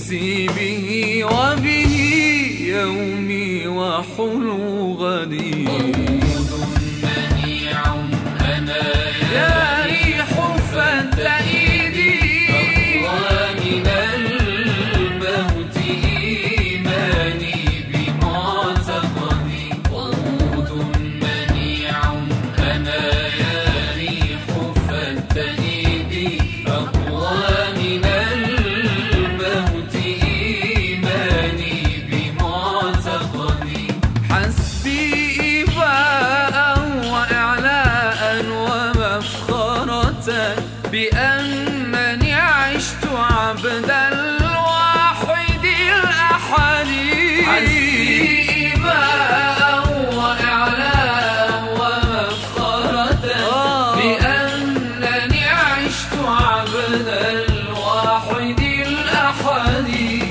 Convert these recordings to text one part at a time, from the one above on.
أنسي به وبه يومي وحلو غدي. ورود منيع أنا يا ريح فانتهدي، أقوى من الموت إيماني بمعتقدي. ورود منيع أنا يا ريح فانتهدي، أقوى من الموت إيماني بمعتقدي. حسبي إباء وإعلاء ومفخرة بأنني عشت عبد الواحد الأحد. حسبي إباء وإعلاء ومفخرة بأنني عشت عبد الواحد الأحد.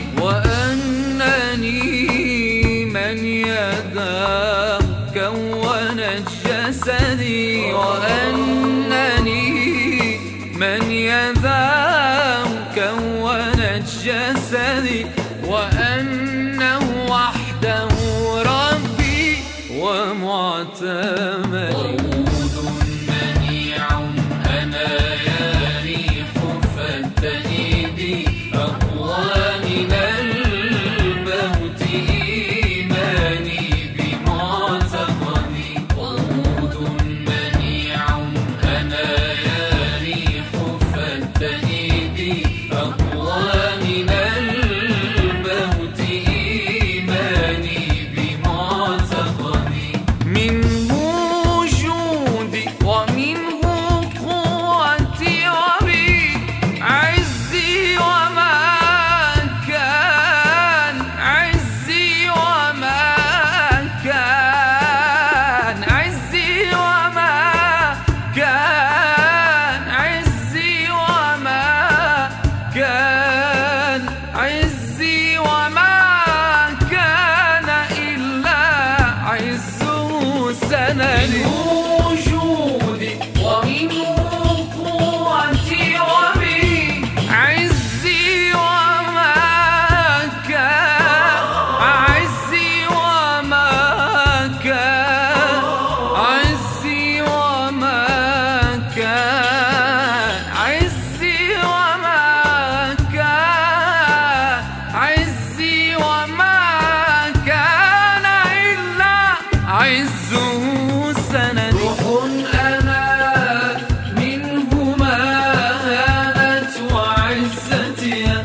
وأنني من يداه كونت جسدي، وأنني من يداه كونت جسدي، وأنه وحده ربي ومعتمدي. ورود منيع أنا يا ريح فانتهدي، أقوى من الموت إيماني بمعتقدي. ورود منيع أنا يا ريح فانتهدي، أقوى من الموت إيماني بمعتقدي. منه وجودي ومنه قوتي وبي عزي وما كان، عزي وما كان، عزي وما كان، عزي وما كان، عزي وما كان إلا عزه سندي. وجودي ومنه قوتي وبي عزي وما كان، عزي وما كان، عزي وما كان، عزي وما كان، عزي وما كان إلا عزه سندي. روح أنا منه ما هانت وعزتي،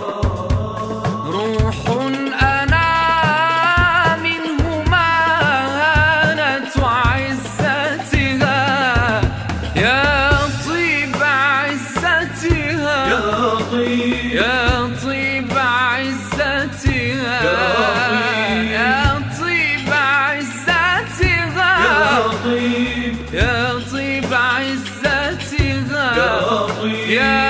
روح أنا منه ما هانت وعزتها، يا طيب عزتها، يا طيب يا طيب عزتها، يا طيب عزتها، طيب يا طيب عزتها، يا طيب يا